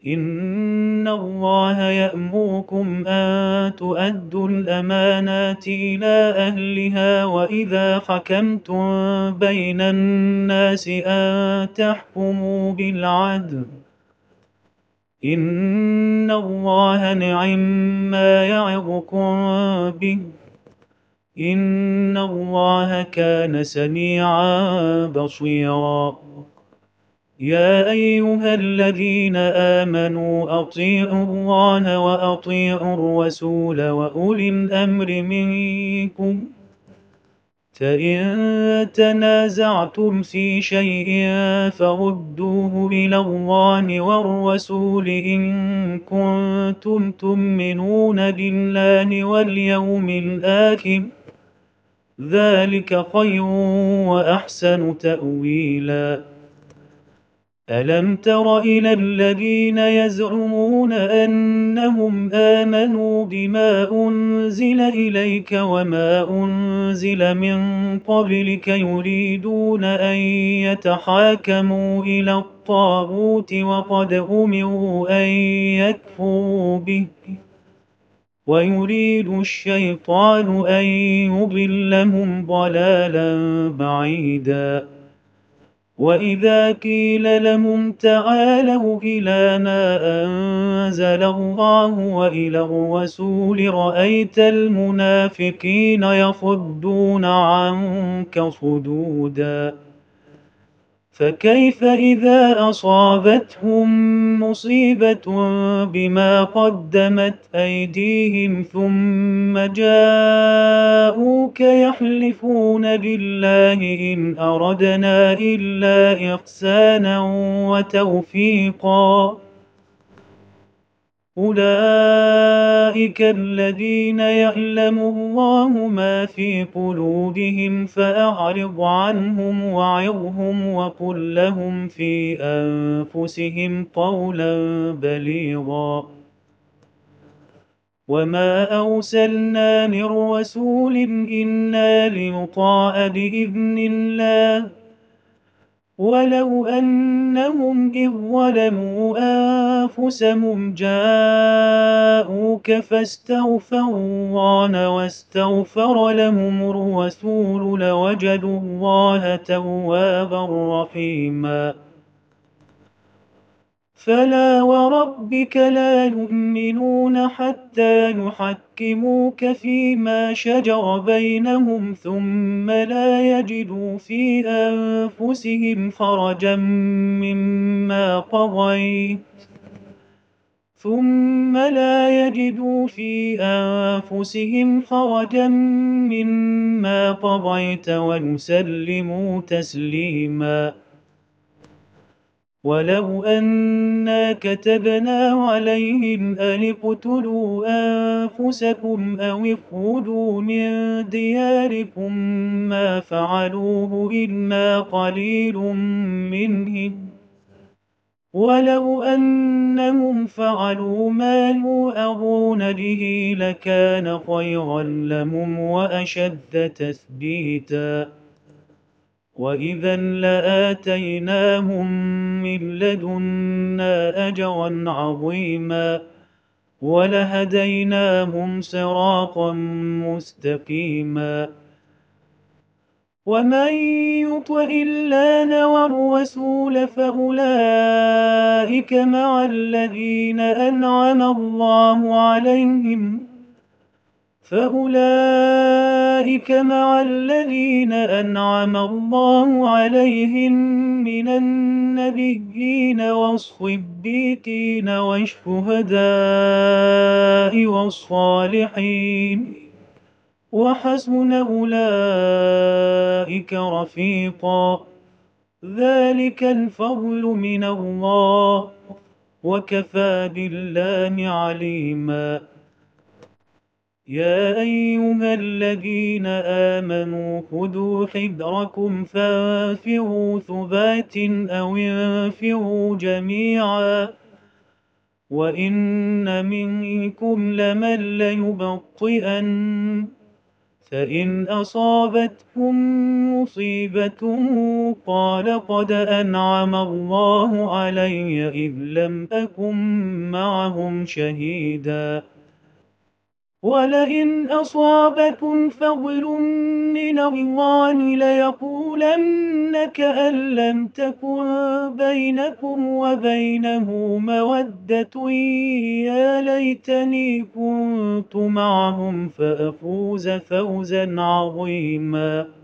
إن الله يأمركم أن تؤدوا الأمانات إلى أهلها وإذا حكمتم بين الناس أن تحكموا بالعدل إن الله نعما يعظكم به إن الله كان سميعا بصيرا. يا أيها الذين آمنوا أطيعوا الله وأطيعوا الرسول وأولي الأمر منكم فإن تنازعتم في شيء فردوه إلى الله والرسول إن كنتم تؤمنون بالله واليوم الآخر ذلك خير وأحسن تأويلا. ألم تر إلى الذين يزعمون أنهم آمنوا بما أنزل إليك وما أنزل من قبلك يريدون أن يتحاكموا إلى الطاغوت وقد أمروا أن يكفروا به ويريد الشيطان أن يضلهم ضلالا بعيدا. وإذا قيل لهم تعالوا إلى ما أنزل الله وإلى الرسول رأيت المنافقين يصدون عنك صدودا. فكيف إذا أصابتهم مصيبة بما قدمت أيديهم ثم جاءوك يحلفون بالله إن أردنا إلا إحسانا وتوفيقا أولئك الذين يعلم الله ما في قلوبهم فأعرض عنهم وعظهم وقل لهم في أنفسهم قولا بليغا. وما أرسلنا من رسول إلا ليطاع بإذن الله ولو أنهم إذ ظلموا أنفسهم جاءوك فاستغفروا الله واستغفر لهم الرسول لوجدوا الله توابا رحيما. فلا وربك لا يؤمنون حتى يحكموك فيما شجر بينهم ثم لا يجدوا في أنفسهم حرجا مما قضيت ويسلموا تسليما. ولو أنا كتبنا عليهم أن اقتلوا أنفسكم أو اخرجوا من دياركم ما فعلوه إلا قليل منهم ولو أنهم فعلوا ما يوعظون به لكان خيرا لهم وأشد تثبيتا. وإذا لآتيناهم من لدنا أجرا عظيما ولهديناهم صراطا مستقيما. ومن يطع الله والرسول فأولئك مع الذين أنعم الله عليهم من النبيين والصديقين والشهداء والصالحين وحسن أولئك رفيقا. ذلك الفضل من الله وكفى بالله عليما. يا أيها الذين آمنوا خذوا حذركم فانفروا ثبات أو انفروا جميعا وإن منكم لمن ليبطئن فإن أصابتكم مصيبة قال قد أنعم الله علي إذ لم أكن معهم شهيدا ولئن أصابكم فضل من الله ليقولن كأن لم تكن بينكم وبينه مودة يا ليتني كنت معهم فأفوز فوزا عظيما